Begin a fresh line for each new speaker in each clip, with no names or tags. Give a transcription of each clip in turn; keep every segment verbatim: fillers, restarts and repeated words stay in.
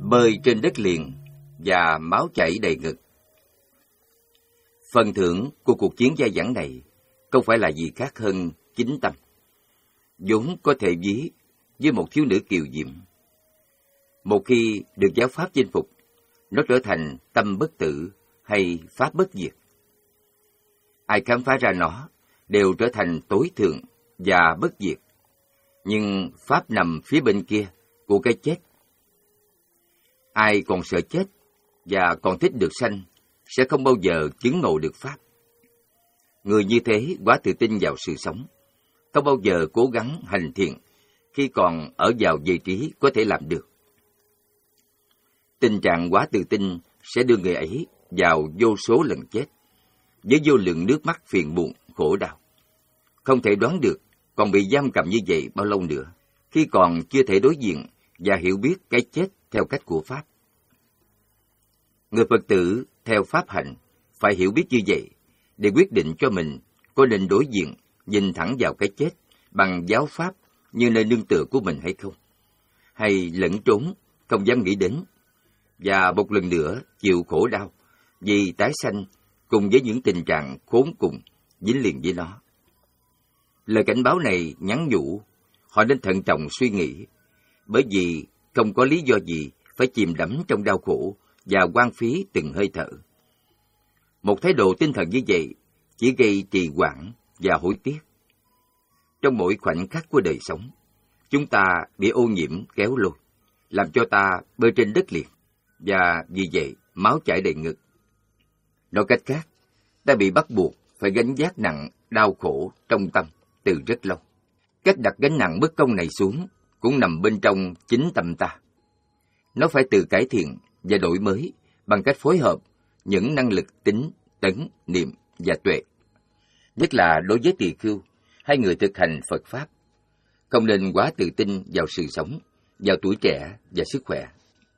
bơi trên đất liền và máu chảy đầy ngực. Phần thưởng của cuộc chiến dai dẳng này không phải là gì khác hơn chính tâm, vốn có thể ví với một thiếu nữ kiều diễm. Một khi được giáo pháp chinh phục, nó trở thành tâm bất tử hay pháp bất diệt. Ai khám phá ra nó đều trở thành tối thượng và bất diệt, nhưng pháp nằm phía bên kia của cái chết. Ai còn sợ chết và còn thích được sanh sẽ không bao giờ chứng ngộ được pháp. Người như thế quá tự tin vào sự sống, không bao giờ cố gắng hành thiện khi còn ở vào vị trí có thể làm được. Tình trạng quá tự tin sẽ đưa người ấy vào vô số lần chết, với vô lượng nước mắt phiền muộn, khổ đau. Không thể đoán được còn bị giam cầm như vậy bao lâu nữa, khi còn chưa thể đối diện và hiểu biết cái chết theo cách của Pháp. Người Phật tử theo Pháp hạnh phải hiểu biết như vậy để quyết định cho mình có nên đối diện, nhìn thẳng vào cái chết bằng giáo Pháp như nơi nương tựa của mình hay không, hay lẫn trốn, không dám nghĩ đến, và một lần nữa chịu khổ đau vì tái sanh cùng với những tình trạng khốn cùng dính liền với nó. Lời cảnh báo này nhắn nhủ họ nên thận trọng suy nghĩ, bởi vì không có lý do gì phải chìm đắm trong đau khổ và hoang phí từng hơi thở. Một thái độ tinh thần như vậy chỉ gây trì hoãn và hối tiếc. Trong mỗi khoảnh khắc của đời sống, chúng ta bị ô nhiễm kéo lôi, làm cho ta bơi trên đất liền, và vì vậy máu chảy đầy ngực. Nói cách khác, ta bị bắt buộc phải gánh vác nặng đau khổ trong tâm từ rất lâu. Cách đặt gánh nặng bất công này xuống cũng nằm bên trong chính tâm ta. Nó phải tự cải thiện và đổi mới bằng cách phối hợp những năng lực tính, tấn, niệm và tuệ. Nhất là đối với tỳ khưu hay người thực hành Phật Pháp, không nên quá tự tin vào sự sống, vào tuổi trẻ và sức khỏe.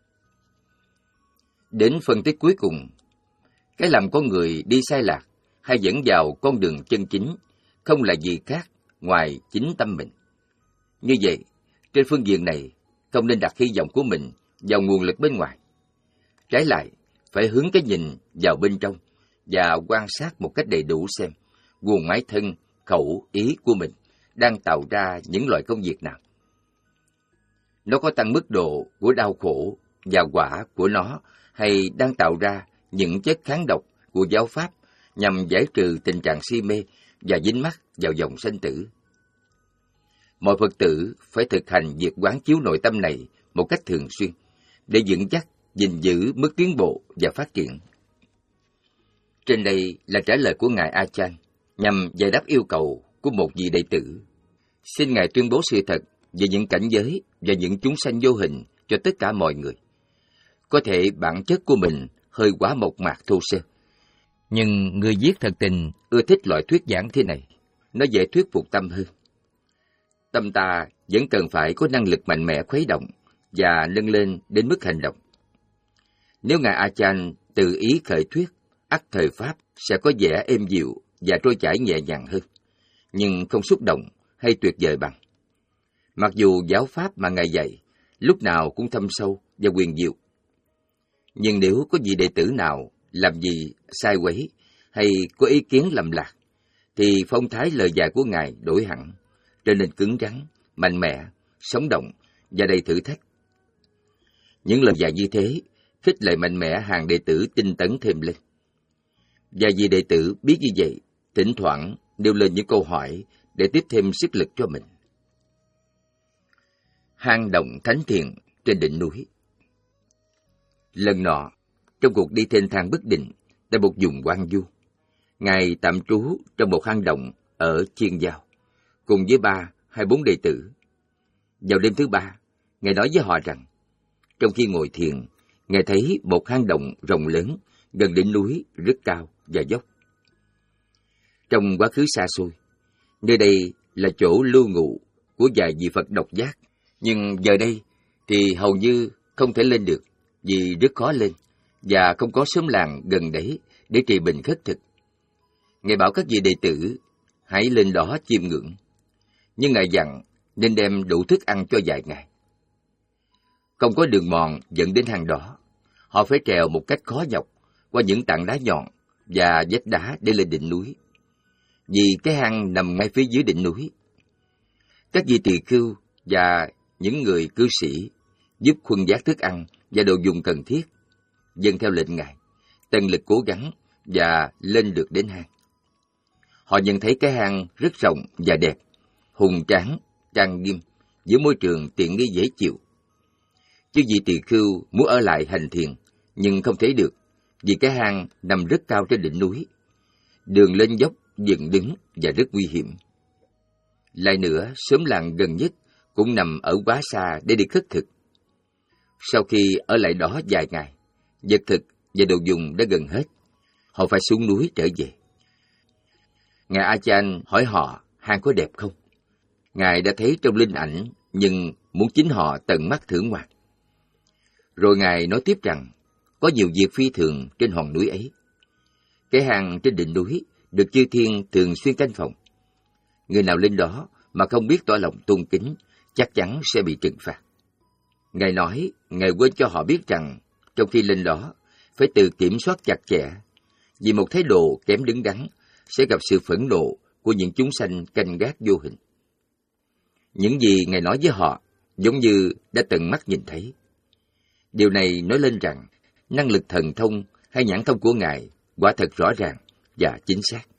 Đến phân tích cuối cùng, cái làm con người đi sai lạc hay dẫn vào con đường chân chính không là gì khác ngoài chính tâm mình. Như vậy, trên phương diện này, không nên đặt hy vọng của mình vào nguồn lực bên ngoài. Trái lại, phải hướng cái nhìn vào bên trong và quan sát một cách đầy đủ xem guồng máy thân, khẩu, ý của mình đang tạo ra những loại công việc nào. Nó có tăng mức độ của đau khổ và quả của nó, hay đang tạo ra những chất kháng độc của giáo Pháp nhằm giải trừ tình trạng si mê và dính mắc vào dòng sanh tử. Mọi Phật tử phải thực hành việc quán chiếu nội tâm này một cách thường xuyên để vững chắc gìn giữ mức tiến bộ và phát triển. Trên đây là trả lời của Ngài A Chan nhằm giải đáp yêu cầu của một vị đệ tử. Xin Ngài tuyên bố sự thật về những cảnh giới và những chúng sanh vô hình cho tất cả mọi người. Có thể bản chất của mình hơi quá mộc mạc thô sơ, nhưng người viết thật tình ưa thích loại thuyết giảng thế này. Nó dễ thuyết phục tâm hơn. Tâm ta vẫn cần phải có năng lực mạnh mẽ khuấy động và nâng lên đến mức hành động. Nếu Ngài A Chan tự ý khởi thuyết, ắt thời Pháp sẽ có vẻ êm dịu và trôi chảy nhẹ nhàng hơn, nhưng không xúc động hay tuyệt vời bằng. Mặc dù giáo Pháp mà Ngài dạy lúc nào cũng thâm sâu và huyền diệu, nhưng nếu có vị đệ tử nào làm gì sai quấy hay có ý kiến lầm lạc, thì phong thái lời dạy của Ngài đổi hẳn, trở nên cứng rắn, mạnh mẽ, sống động và đầy thử thách. Những lời dạy như thế khích lệ mạnh mẽ hàng đệ tử tinh tấn thêm lên. Và vì đệ tử biết như vậy, thỉnh thoảng nêu lên những câu hỏi để tiếp thêm sức lực cho mình. Hang động thánh thiện trên đỉnh núi. Lần nọ, trong cuộc đi thênh thang bất định tại một vùng hoang vu, Ngài tạm trú trong một hang động ở Chiên Giao, cùng với ba hay bốn đệ tử. Vào đêm thứ ba, Ngài nói với họ rằng, trong khi ngồi thiền, Ngài thấy một hang động rộng lớn gần đỉnh núi rất cao và dốc. Trong quá khứ xa xôi, nơi đây là chỗ lưu ngụ của vài vị Phật độc giác, nhưng giờ đây thì hầu như không thể lên được vì rất khó lên và không có xóm làng gần đấy để trì bình khất thực. Ngài bảo các vị đệ tử hãy lên đó chiêm ngưỡng, nhưng Ngài dặn nên đem đủ thức ăn cho vài ngày. Không có đường mòn dẫn đến hang đó. Họ phải trèo một cách khó nhọc qua những tảng đá nhọn và vách đá để lên đỉnh núi. Vì cái hang nằm ngay phía dưới đỉnh núi. Các vị tỳ khưu và những người cư sĩ giúp khuân vác thức ăn và đồ dùng cần thiết, dâng theo lệnh Ngài, tận lực cố gắng và lên được đến hang. Họ nhận thấy cái hang rất rộng và đẹp, hùng tráng, trang nghiêm, với môi trường tiện nghi dễ chịu. Chứ vị tỳ khưu muốn ở lại hành thiền, nhưng không thể được, vì cái hang nằm rất cao trên đỉnh núi. Đường lên dốc, dựng đứng và rất nguy hiểm. Lại nữa, xóm làng gần nhất cũng nằm ở quá xa để đi khất thực. Sau khi ở lại đó vài ngày, vật thực và đồ dùng đã gần hết. Họ phải xuống núi trở về. Ngài A Chan hỏi họ hang có đẹp không? Ngài đã thấy trong linh ảnh, nhưng muốn chính họ tận mắt thưởng ngoạn. Rồi Ngài nói tiếp rằng, có nhiều việc phi thường trên hòn núi ấy. Cái hang trên đỉnh núi được chư thiên thường xuyên canh phòng. Người nào lên đó mà không biết tỏ lòng tôn kính, chắc chắn sẽ bị trừng phạt. Ngài nói, Ngài quên cho họ biết rằng, trong khi lên đó, phải tự kiểm soát chặt chẽ, vì một thái độ kém đứng đắn sẽ gặp sự phẫn nộ của những chúng sanh canh gác vô hình. Những gì Ngài nói với họ giống như đã tận mắt nhìn thấy. Điều này nói lên rằng, năng lực thần thông hay nhãn thông của Ngài quả thật rõ ràng và chính xác.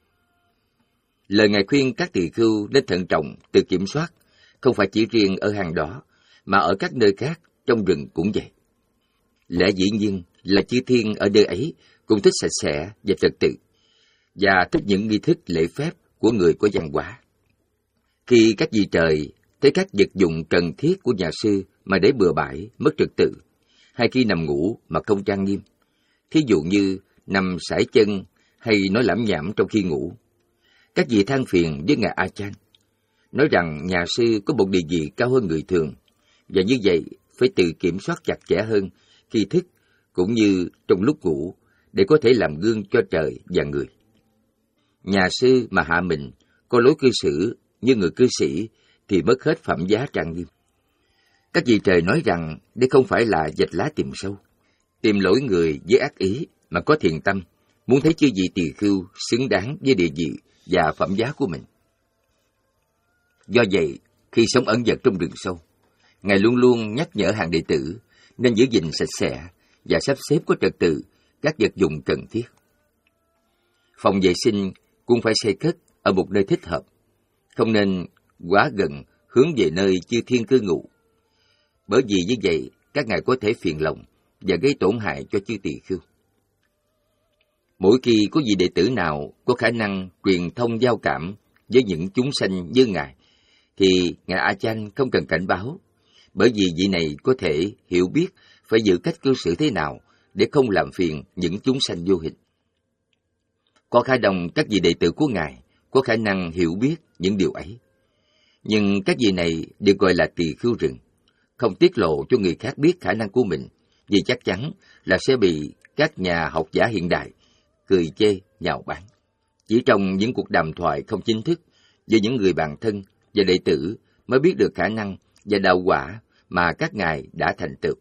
Lời Ngài khuyên các tỳ khưu nên thận trọng, tự kiểm soát, không phải chỉ riêng ở hang đó, mà ở các nơi khác trong rừng cũng vậy. Lẽ dĩ nhiên là chư thiên ở nơi ấy cũng thích sạch sẽ và trật tự, và thích những nghi thức lễ phép của người có văn hóa. Khi các vị trời thấy các vật dụng cần thiết của nhà sư mà để bừa bãi, mất trật tự, hay khi nằm ngủ mà không trang nghiêm, thí dụ như nằm sải chân hay nói lảm nhảm trong khi ngủ, các vị than phiền với Ngài A Chan, nói rằng nhà sư có một địa vị cao hơn người thường, và như vậy phải tự kiểm soát chặt chẽ hơn khi thức cũng như trong lúc ngủ, để có thể làm gương cho trời và người. Nhà sư mà hạ mình, có lối cư xử như người cư sĩ thì mất hết phẩm giá trang nghiêm. Các vị trời nói rằng đây không phải là vạch lá tìm sâu, tìm lỗi người với ác ý, mà có thiện tâm, muốn thấy chư vị tỳ khưu xứng đáng với địa vị và phẩm giá của mình. Do vậy, khi sống ẩn dật trong rừng sâu, Ngài luôn luôn nhắc nhở hàng đệ tử nên giữ gìn sạch sẽ và sắp xếp có trật tự các vật dụng cần thiết. Phòng vệ sinh cũng phải xây cất ở một nơi thích hợp, không nên quá gần hướng về nơi chư thiên cư ngụ. Bởi vì như vậy, các ngài có thể phiền lòng và gây tổn hại cho chư tỳ khưu. Mỗi khi có vị đệ tử nào có khả năng truyền thông giao cảm với những chúng sanh như ngài, thì Ngài A Chan không cần cảnh báo, bởi vì vị này có thể hiểu biết phải giữ cách cư xử thế nào để không làm phiền những chúng sanh vô hình. Có khả đồng các vị đệ tử của Ngài có khả năng hiểu biết những điều ấy. Nhưng các vị này được gọi là tỳ khưu rừng, không tiết lộ cho người khác biết khả năng của mình, vì chắc chắn là sẽ bị các nhà học giả hiện đại cười chê, nhạo báng. Chỉ trong những cuộc đàm thoại không chính thức với những người bạn thân và đệ tử mới biết được khả năng và đạo quả mà các ngài đã thành tựu.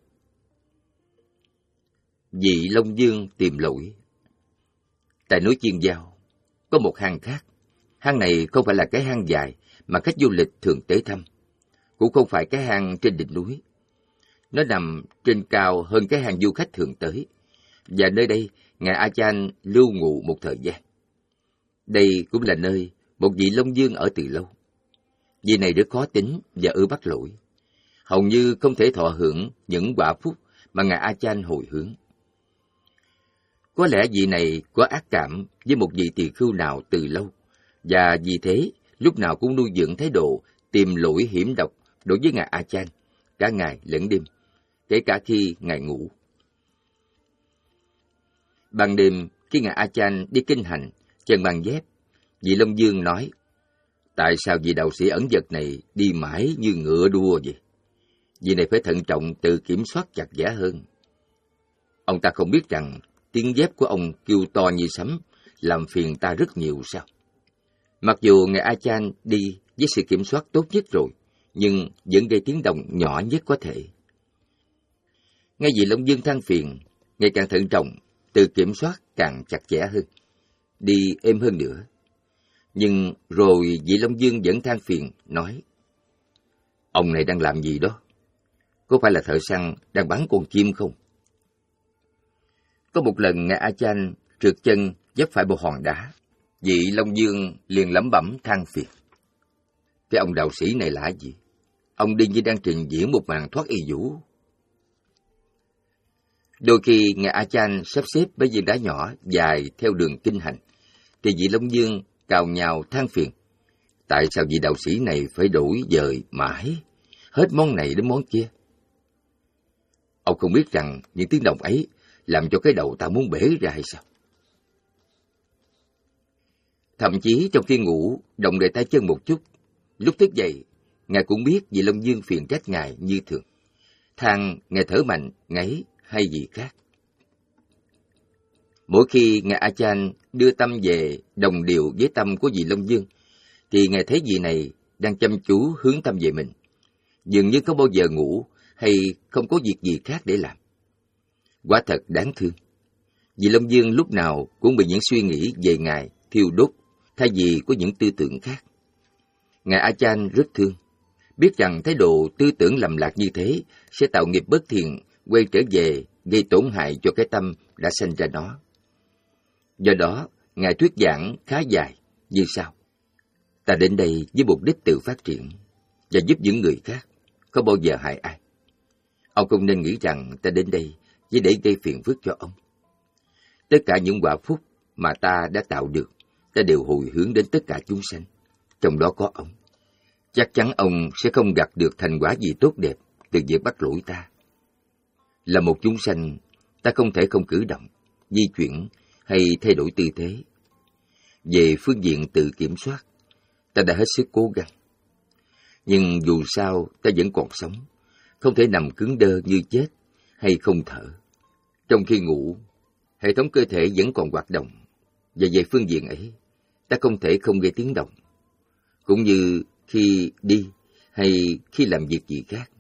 Vị Long Dương tìm lỗi. Tại núi Chiên Giao có một hang khác. Hang này không phải là cái hang dài mà khách du lịch thường tới thăm, cũng không phải cái hang trên đỉnh núi. Nó nằm trên cao hơn cái hang du khách thường tới, và nơi đây Ngài A Chan lưu ngụ một thời gian. Đây cũng là nơi một vị Long Dương ở từ lâu. Vị này rất khó tính và ưa bắt lỗi, hầu như không thể thọ hưởng những quả phúc mà Ngài A Chan hồi hướng. Có lẽ vị này có ác cảm với một vị tỳ khưu nào từ lâu, và vì thế lúc nào cũng nuôi dưỡng thái độ tìm lỗi hiểm độc đối với Ngài A Chan, cả ngày lẫn đêm, kể cả khi Ngài ngủ. Ban đêm, khi Ngài A Chan đi kinh hành, chân mang dép, vị Long Dương nói: tại sao vị đạo sĩ ẩn dật này đi mãi như ngựa đua vậy? Vị này phải thận trọng tự kiểm soát chặt chẽ hơn. Ông ta không biết rằng tiếng dép của ông kêu to như sấm, làm phiền ta rất nhiều sao? Mặc dù Ngài A Chan đi với sự kiểm soát tốt nhất rồi, nhưng vẫn gây tiếng động nhỏ nhất có thể. Nghe vị Long Dương than phiền, ngày càng thận trọng, tự kiểm soát càng chặt chẽ hơn, đi êm hơn nữa. Nhưng rồi vị Long Dương vẫn than phiền, nói: Ông này đang làm gì đó? Có phải là thợ săn đang bắn con chim không? Có một lần ngài A Chan trượt chân dấp phải một hòn đá, vị Long Dương liền lẩm bẩm than phiền: Cái ông đạo sĩ này là gì? Ông đi như đang trình diễn một màn thoát y vũ. Đôi khi ngài A Chan sắp xếp mấy viên đá nhỏ dài theo đường kinh hành, thì vị Long Dương cào nhào than phiền: Tại sao vị đạo sĩ này phải đổi dời mãi, hết món này đến món kia? Ông không biết rằng những tiếng động ấy làm cho cái đầu ta muốn bể ra hay sao? Thậm chí trong khi ngủ, động đậy tay chân một chút, lúc thức dậy, ngài cũng biết vị Long Dương phiền trách ngài như thường, than ngài thở mạnh, ngáy hay gì khác. Mỗi khi ngài A Chan đưa tâm về đồng điệu với tâm của vị Long Dương, thì ngài thấy vị này đang chăm chú hướng tâm về mình, dường như không bao giờ ngủ hay không có việc gì khác để làm. Quả thật đáng thương. Vị Long Dương lúc nào cũng bị những suy nghĩ về ngài thiêu đốt, thay vì có những tư tưởng khác. Ngài A Chan rất thương, biết rằng thái độ tư tưởng lầm lạc như thế sẽ tạo nghiệp bất thiện, quay trở về gây tổn hại cho cái tâm đã sanh ra nó. Do đó, ngài thuyết giảng khá dài như sau: Ta đến đây với mục đích tự phát triển và giúp những người khác, không bao giờ hại ai. Ông không nên nghĩ rằng ta đến đây chỉ để gây phiền phức cho ông. Tất cả những quả phúc mà ta đã tạo được, ta đều hồi hướng đến tất cả chúng sanh, trong đó có ông. Chắc chắn ông sẽ không gặt được thành quả gì tốt đẹp từ việc bắt lỗi ta. Là một chúng sanh, ta không thể không cử động, di chuyển hay thay đổi tư thế. Về phương diện tự kiểm soát, ta đã hết sức cố gắng. Nhưng dù sao ta vẫn còn sống, không thể nằm cứng đơ như chết hay không thở. Trong khi ngủ, hệ thống cơ thể vẫn còn hoạt động, và về phương diện ấy, ta không thể không gây tiếng động, cũng như khi đi hay khi làm việc gì khác.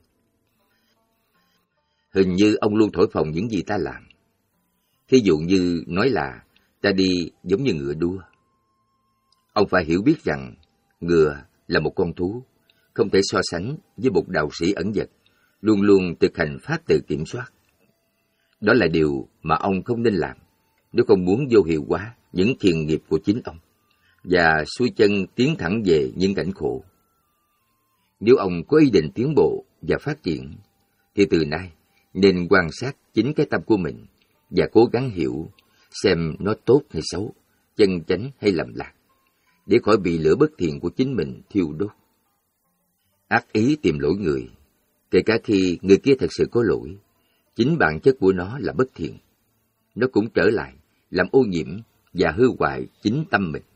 Hình như ông luôn thổi phồng những gì ta làm. Thí dụ như nói là ta đi giống như ngựa đua. Ông phải hiểu biết rằng ngựa là một con thú, không thể so sánh với một đạo sĩ ẩn dật, luôn luôn thực hành pháp tự kiểm soát. Đó là điều mà ông không nên làm nếu không muốn vô hiệu hóa những thiền nghiệp của chính ông và xuôi chân tiến thẳng về những cảnh khổ. Nếu ông có ý định tiến bộ và phát triển, thì từ nay nên quan sát chính cái tâm của mình và cố gắng hiểu xem nó tốt hay xấu, chân chánh hay lầm lạc, để khỏi bị lửa bất thiện của chính mình thiêu đốt. Ác ý tìm lỗi người, kể cả khi người kia thật sự có lỗi, chính bản chất của nó là bất thiện. Nó cũng trở lại làm ô nhiễm và hư hoại chính tâm mình.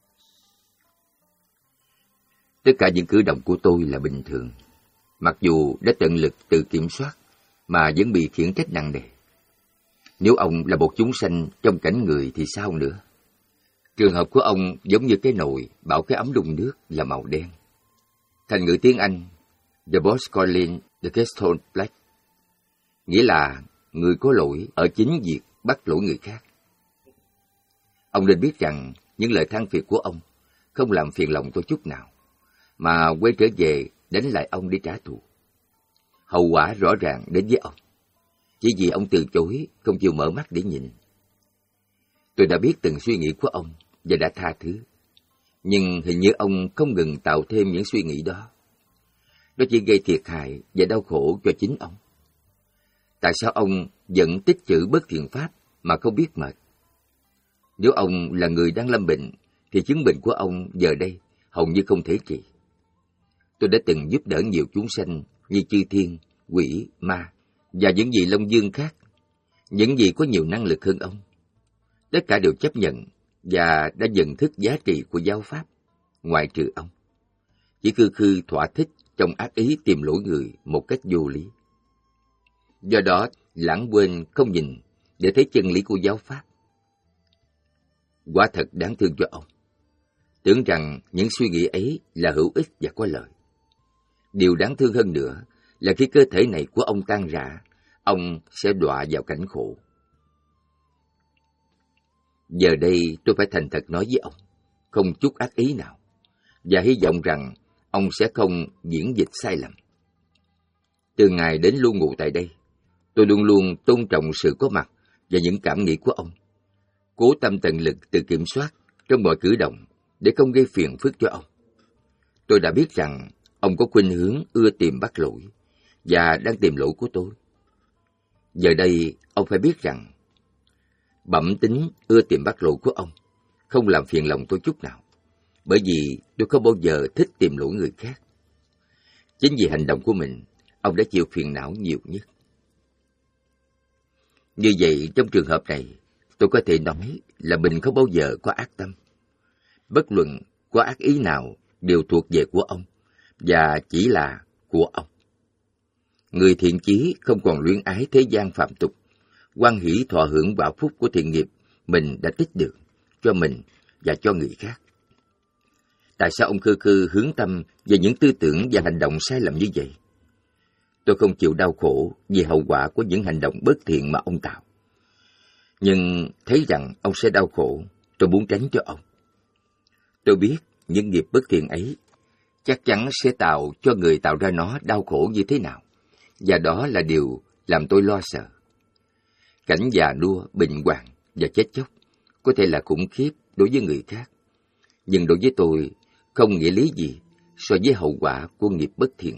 Tất cả những cử động của tôi là bình thường, mặc dù đã tận lực tự kiểm soát mà vẫn bị khiển trách nặng nề. Nếu ông là một chúng sanh trong cảnh người thì sao nữa? Trường hợp của ông giống như cái nồi bảo cái ấm đun nước là màu đen. Thành ngữ tiếng Anh, The boss calling the kettle black, nghĩa là người có lỗi ở chính việc bắt lỗi người khác. Ông nên biết rằng những lời than phiền của ông không làm phiền lòng tôi chút nào, mà quay trở về đánh lại ông để trả thù. Hậu quả rõ ràng đến với ông, chỉ vì ông từ chối, không chịu mở mắt để nhìn. Tôi đã biết từng suy nghĩ của ông và đã tha thứ, nhưng hình như ông không ngừng tạo thêm những suy nghĩ đó. Nó chỉ gây thiệt hại và đau khổ cho chính ông. Tại sao ông vẫn tích trữ bất thiện pháp mà không biết mệt? Nếu ông là người đang lâm bệnh, thì chứng bệnh của ông giờ đây hầu như không thể trị. Tôi đã từng giúp đỡ nhiều chúng sanh như chư thiên, quỷ, ma và những vị Long Dương khác, những vị có nhiều năng lực hơn ông. Tất cả đều chấp nhận và đã nhận thức giá trị của giáo pháp, ngoại trừ ông. Chỉ khư khư thỏa thích trong ác ý tìm lỗi người một cách vô lý. Do đó, lãng quên không nhìn để thấy chân lý của giáo pháp. Quả thật đáng thương cho ông. Tưởng rằng những suy nghĩ ấy là hữu ích và có lợi. Điều đáng thương hơn nữa là khi cơ thể này của ông tan rã, ông sẽ đọa vào cảnh khổ. Giờ đây tôi phải thành thật nói với ông, không chút ác ý nào, và hy vọng rằng ông sẽ không diễn dịch sai lầm. Từ ngày đến lưu ngụ tại đây, tôi luôn luôn tôn trọng sự có mặt và những cảm nghĩ của ông, cố tâm tận lực tự kiểm soát trong mọi cử động để không gây phiền phức cho ông. Tôi đã biết rằng ông có khuynh hướng ưa tìm bắt lỗi và đang tìm lỗi của tôi. Giờ đây ông phải biết rằng bẩm tính ưa tìm bắt lỗi của ông không làm phiền lòng tôi chút nào, bởi vì tôi không bao giờ thích tìm lỗi người khác. Chính vì hành động của mình, ông đã chịu phiền não nhiều nhất. Như vậy, trong trường hợp này, tôi có thể nói là mình không bao giờ có ác tâm. Bất luận có ác ý nào đều thuộc về của ông, và chỉ là của ông. Người thiện chí không còn luyến ái thế gian phạm tục, hoan hỷ thọ hưởng quả phúc của thiện nghiệp mình đã tích được cho mình và cho người khác. Tại sao ông khư khư hướng tâm về những tư tưởng và hành động sai lầm như vậy? Tôi không chịu đau khổ vì hậu quả của những hành động bất thiện mà ông tạo. Nhưng thấy rằng ông sẽ đau khổ, tôi muốn tránh cho ông. Tôi biết những nghiệp bất thiện ấy chắc chắn sẽ tạo cho người tạo ra nó đau khổ như thế nào, và đó là điều làm tôi lo sợ. Cảnh già nua, bệnh hoạn và chết chóc có thể là khủng khiếp đối với người khác, nhưng đối với tôi không nghĩa lý gì so với hậu quả của nghiệp bất thiện.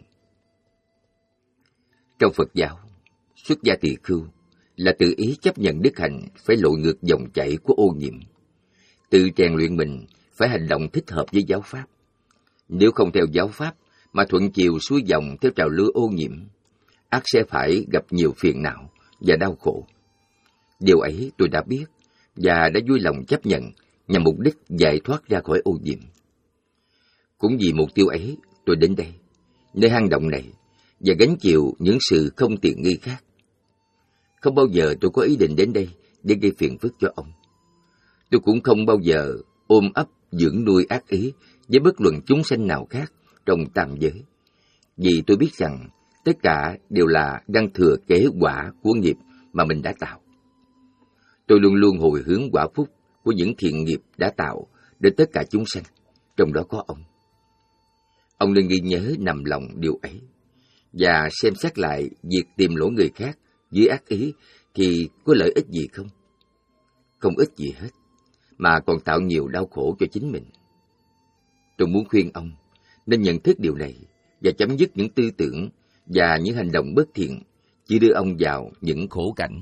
Trong Phật giáo, xuất gia tỳ khưu là tự ý chấp nhận đức hạnh phải lội ngược dòng chảy của ô nhiễm, tự rèn luyện mình phải hành động thích hợp với giáo pháp. Nếu không theo giáo pháp mà thuận chiều xuôi dòng theo trào lưu ô nhiễm, ắt sẽ phải gặp nhiều phiền não và đau khổ. Điều ấy tôi đã biết và đã vui lòng chấp nhận nhằm mục đích giải thoát ra khỏi ô nhiễm. Cũng vì mục tiêu ấy, tôi đến đây, nơi hang động này, và gánh chịu những sự không tiện nghi khác. Không bao giờ tôi có ý định đến đây để gây phiền phức cho ông. Tôi cũng không bao giờ ôm ấp dưỡng nuôi ác ý với bất luận chúng sanh nào khác trong tam giới, vì tôi biết rằng tất cả đều là đang thừa kế quả của nghiệp mà mình đã tạo. Tôi luôn luôn hồi hướng quả phúc của những thiện nghiệp đã tạo đến tất cả chúng sanh, trong đó có ông. Ông nên ghi nhớ nằm lòng điều ấy, và xem xét lại việc tìm lỗi người khác dưới ác ý thì có lợi ích gì không? Không ích gì hết, mà còn tạo nhiều đau khổ cho chính mình. Tôi muốn khuyên ông nên nhận thức điều này và chấm dứt những tư tưởng và những hành động bất thiện chỉ đưa ông vào những khổ cảnh.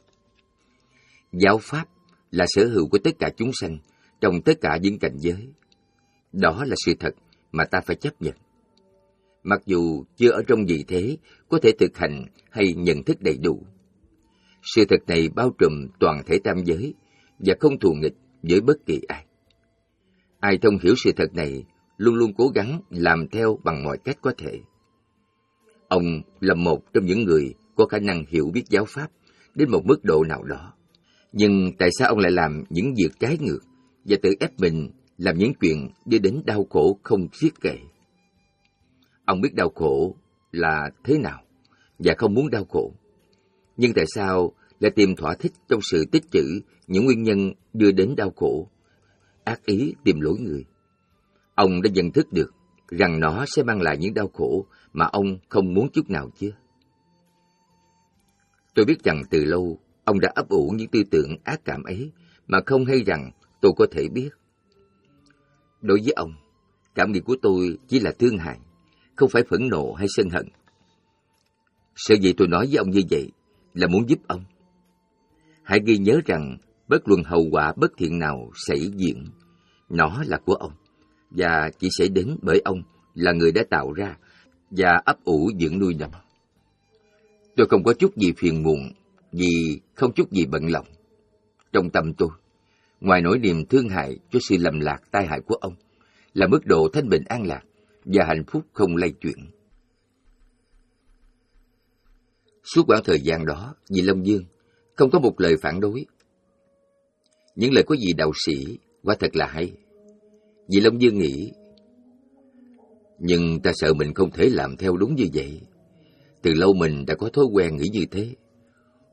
Giáo pháp là sở hữu của tất cả chúng sanh trong tất cả những cảnh giới. Đó là sự thật mà ta phải chấp nhận. Mặc dù chưa ở trong vị thế có thể thực hành hay nhận thức đầy đủ, sự thật này bao trùm toàn thể tam giới và không thù nghịch với bất kỳ ai. Ai thông hiểu sự thật này luôn luôn cố gắng làm theo bằng mọi cách có thể. Ông là một trong những người có khả năng hiểu biết giáo pháp đến một mức độ nào đó. Nhưng tại sao ông lại làm những việc trái ngược và tự ép mình làm những chuyện đưa đến đau khổ không xiết kể? Ông biết đau khổ là thế nào và không muốn đau khổ. Nhưng tại sao lại tìm thỏa thích trong sự tích trữ những nguyên nhân đưa đến đau khổ, ác ý tìm lỗi người? Ông đã nhận thức được rằng nó sẽ mang lại những đau khổ mà ông không muốn chút nào chưa? Tôi biết rằng từ lâu ông đã ấp ủ những tư tưởng ác cảm ấy mà không hay rằng tôi có thể biết. Đối với ông, cảm nghĩ của tôi chỉ là thương hại, không phải phẫn nộ hay sân hận. Sở dĩ tôi nói với ông như vậy là muốn giúp ông. Hãy ghi nhớ rằng bất luận hậu quả bất thiện nào xảy diện, nó là của ông, và chỉ sẽ đến bởi ông là người đã tạo ra và ấp ủ dưỡng nuôi nó. Tôi không có chút gì phiền muộn, vì không chút gì bận lòng. Trong tâm tôi, ngoài nỗi niềm thương hại cho sự lầm lạc tai hại của ông, là mức độ thanh bình an lạc và hạnh phúc không lay chuyển. Suốt quãng thời gian đó, vì Long Dương không có một lời phản đối. Những lời của vị đạo sĩ quả thật là hay. Vì Long Dương nghĩ, nhưng ta sợ mình không thể làm theo đúng như vậy. Từ lâu mình đã có thói quen nghĩ như thế,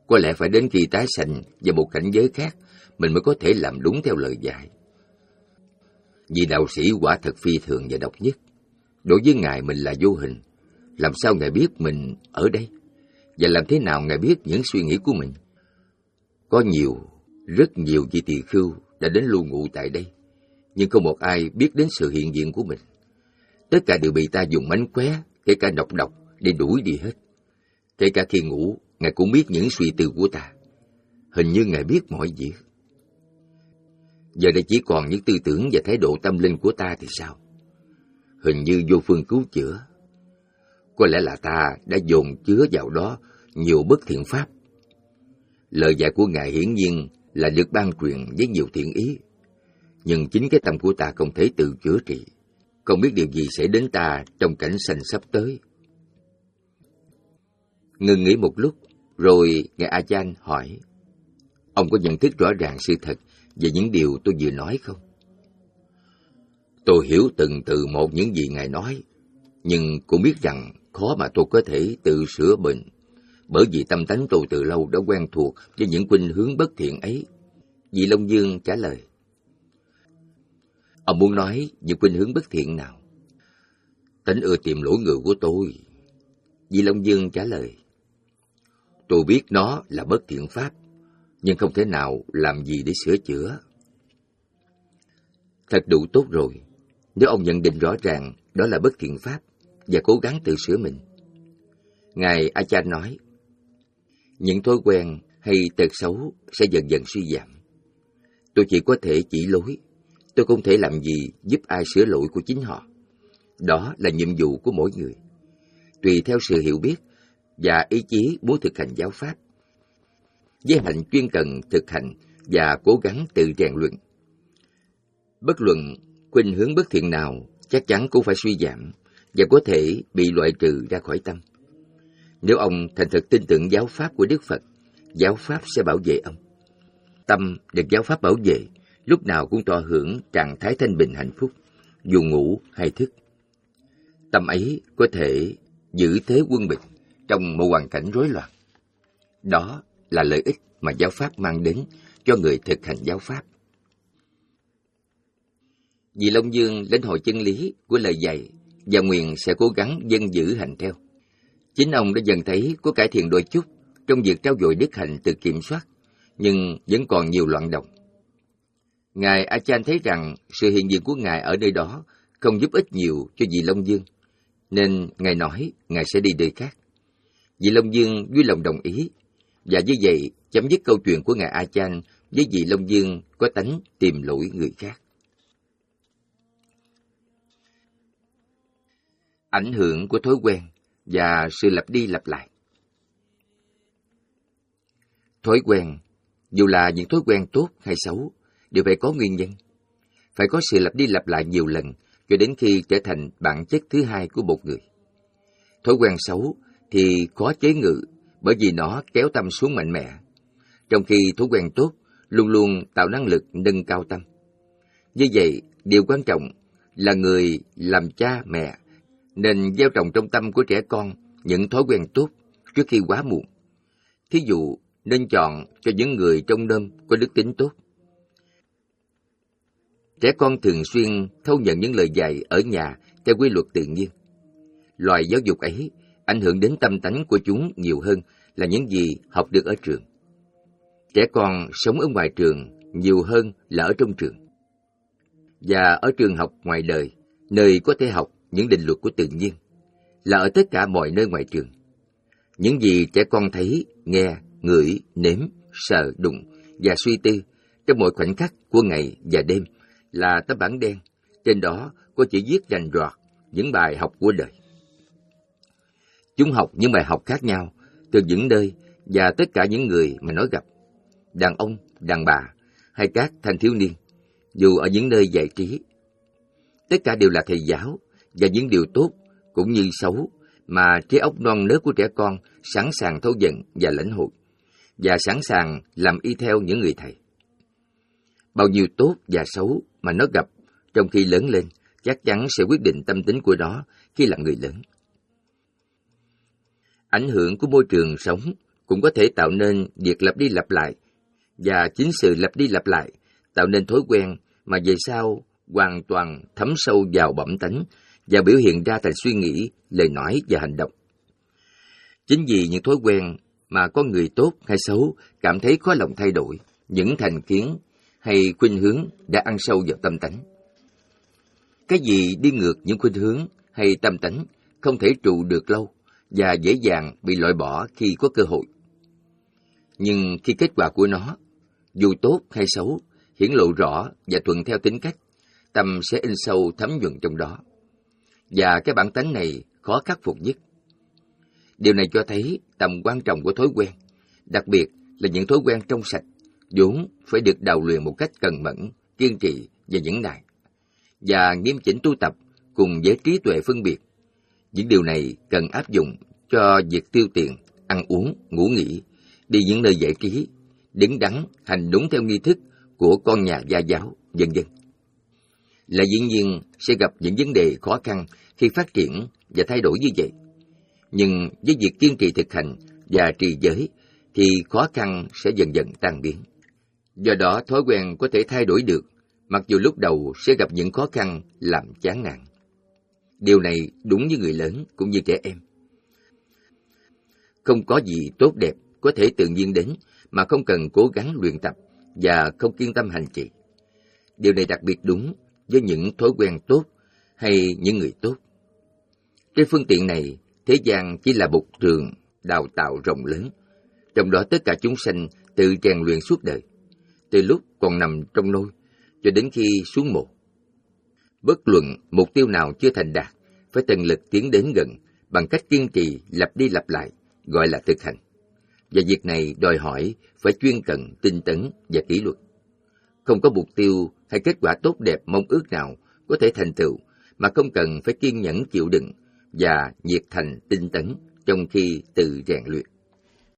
Có lẽ phải đến khi tái sanh và một cảnh giới khác, mình mới có thể làm đúng theo lời dạy. Vị đạo sĩ quả thật phi thường và độc nhất. Đối với Ngài mình là vô hình. Làm sao Ngài biết mình ở đây? Và làm thế nào Ngài biết những suy nghĩ của mình? Có nhiều, rất nhiều vị tỳ khưu đã đến lưu ngụ tại đây, nhưng không một ai biết đến sự hiện diện của mình. Tất cả đều bị ta dùng mánh khóe, kể cả độc độc, để đuổi đi hết. Kể cả khi ngủ, Ngài cũng biết những suy tư của ta. Hình như Ngài biết mọi việc. Giờ đây chỉ còn những tư tưởng và thái độ tâm linh của ta thì sao? Hình như vô phương cứu chữa. Có lẽ là ta đã dồn chứa vào đó nhiều bất thiện pháp. Lời dạy của Ngài hiển nhiên là được ban truyền với nhiều thiện ý. Nhưng chính cái tâm của ta không thể tự chữa trị. Không biết điều gì sẽ đến ta trong cảnh sanh sắp tới. Ngừng nghĩ một lúc, rồi Ngài A Chan hỏi, ông có nhận thức rõ ràng sự thật về những điều tôi vừa nói không? Tôi hiểu từng từ một những gì Ngài nói, nhưng cũng biết rằng khó mà tôi có thể tự sửa bệnh, bởi vì tâm tánh tôi từ lâu đã quen thuộc với những khuynh hướng bất thiện ấy. Vị Long Dương trả lời, ông muốn nói những khuynh hướng bất thiện nào? Tánh ưa tìm lỗi người của tôi. Vị Long Dương trả lời, tôi biết nó là bất thiện pháp, nhưng không thể nào làm gì để sửa chữa. Thật đủ tốt rồi, nếu ông nhận định rõ ràng đó là bất thiện pháp và cố gắng tự sửa mình. Ngài A Chan nói, những thói quen hay tật xấu sẽ dần dần suy giảm. Tôi chỉ có thể chỉ lối, tôi không thể làm gì giúp ai sửa lỗi của chính họ. Đó là nhiệm vụ của mỗi người, tùy theo sự hiểu biết và ý chí muốn thực hành giáo pháp. Với hạnh chuyên cần thực hành và cố gắng tự rèn luyện. Bất luận khuynh hướng bất thiện nào chắc chắn cũng phải suy giảm và có thể bị loại trừ ra khỏi tâm. Nếu ông thành thật tin tưởng giáo pháp của Đức Phật, giáo pháp sẽ bảo vệ ông. Tâm được giáo pháp bảo vệ, lúc nào cũng tỏ hưởng trạng thái thanh bình hạnh phúc, dù ngủ hay thức. Tâm ấy có thể giữ thế quân bình trong một hoàn cảnh rối loạn. Đó là lợi ích mà giáo pháp mang đến cho người thực hành giáo pháp. Vị Long Dương lãnh hội chân lý của lời dạy và nguyện sẽ cố gắng dân giữ hành theo. Chính ông đã dần thấy có cải thiện đôi chút trong việc trau dồi đức hạnh tự kiểm soát, nhưng vẫn còn nhiều loạn động. Ngài A Chan thấy rằng sự hiện diện của Ngài ở nơi đó không giúp ích nhiều cho vị Long Dương, nên Ngài nói Ngài sẽ đi nơi khác. Vị Long Dương vui lòng đồng ý, và như vậy chấm dứt câu chuyện của Ngài A Chan với vị Long Dương có tánh tìm lỗi người khác. Ảnh hưởng của thói quen và sự lặp đi lặp lại. Thói quen, dù là những thói quen tốt hay xấu, đều phải có nguyên nhân. Phải có sự lặp đi lặp lại nhiều lần cho đến khi trở thành bản chất thứ hai của một người. Thói quen xấu thì khó chế ngự bởi vì nó kéo tâm xuống mạnh mẽ, trong khi thói quen tốt luôn luôn tạo năng lực nâng cao tâm. Như vậy, điều quan trọng là người làm cha mẹ nên gieo trồng trong tâm của trẻ con những thói quen tốt trước khi quá muộn. Thí dụ, nên chọn cho những người trong nôm có đức tính tốt. Trẻ con thường xuyên thâu nhận những lời dạy ở nhà theo quy luật tự nhiên. Loại giáo dục ấy ảnh hưởng đến tâm tánh của chúng nhiều hơn là những gì học được ở trường. Trẻ con sống ở ngoài trường nhiều hơn là ở trong trường. Và ở trường học ngoài đời, nơi có thể học những định luật của tự nhiên, là ở tất cả mọi nơi ngoài trường. Những gì trẻ con thấy, nghe, ngửi, nếm, sờ, đụng và suy tư trong mọi khoảnh khắc của ngày và đêm là tấm bảng đen, trên đó có chữ viết rành rọt những bài học của đời. Chúng học những bài học khác nhau từ những nơi và tất cả những người mà nó gặp, đàn ông, đàn bà hay các thanh thiếu niên, dù ở những nơi giải trí. Tất cả đều là thầy giáo và những điều tốt cũng như xấu mà trí óc non nớt của trẻ con sẵn sàng thấu nhận và lãnh hội, và sẵn sàng làm y theo những người thầy. Bao nhiêu tốt và xấu mà nó gặp trong khi lớn lên chắc chắn sẽ quyết định tâm tính của nó khi là người lớn. Ảnh hưởng của môi trường sống cũng có thể tạo nên việc lặp đi lặp lại, và chính sự lặp đi lặp lại tạo nên thói quen mà về sau hoàn toàn thấm sâu vào bẩm tánh và biểu hiện ra thành suy nghĩ, lời nói và hành động. Chính vì những thói quen mà con người tốt hay xấu cảm thấy có lòng thay đổi, những thành kiến hay khuynh hướng đã ăn sâu vào tâm tánh. Cái gì đi ngược những khuynh hướng hay tâm tánh không thể trụ được lâu và dễ dàng bị loại bỏ khi có cơ hội. Nhưng khi kết quả của nó, dù tốt hay xấu, hiển lộ rõ và thuận theo tính cách, tâm sẽ in sâu thấm nhuần trong đó. Và cái bản tánh này khó khắc phục nhất. Điều này cho thấy tầm quan trọng của thói quen, đặc biệt là những thói quen trong sạch, vốn phải được đào luyện một cách cần mẫn, kiên trì và nhẫn nại, và nghiêm chỉnh tu tập cùng với trí tuệ phân biệt. Những điều này cần áp dụng cho việc tiêu tiền, ăn uống, ngủ nghỉ, đi những nơi giải trí, đứng đắn, hành đúng theo nghi thức của con nhà gia giáo, vân vân. Là dĩ nhiên sẽ gặp những vấn đề khó khăn khi phát triển và thay đổi như vậy. Nhưng với việc kiên trì thực hành và trì giới thì khó khăn sẽ dần dần tan biến. Do đó thói quen có thể thay đổi được, mặc dù lúc đầu sẽ gặp những khó khăn làm chán nản. Điều này đúng như người lớn cũng như trẻ em. Không có gì tốt đẹp có thể tự nhiên đến mà không cần cố gắng luyện tập và không kiên tâm hành trì. Điều này đặc biệt đúng với những thói quen tốt hay những người tốt. Trên phương tiện này, thế gian chỉ là một trường đào tạo rộng lớn, trong đó tất cả chúng sanh tự rèn luyện suốt đời, từ lúc còn nằm trong nôi cho đến khi xuống mồ. Bất luận mục tiêu nào chưa thành đạt, phải tận lực tiến đến gần bằng cách kiên trì lặp đi lặp lại, gọi là thực hành. Và việc này đòi hỏi phải chuyên cần, tinh tấn và kỷ luật. Không có mục tiêu hay kết quả tốt đẹp mong ước nào có thể thành tựu mà không cần phải kiên nhẫn chịu đựng và nhiệt thành tinh tấn trong khi tự rèn luyện.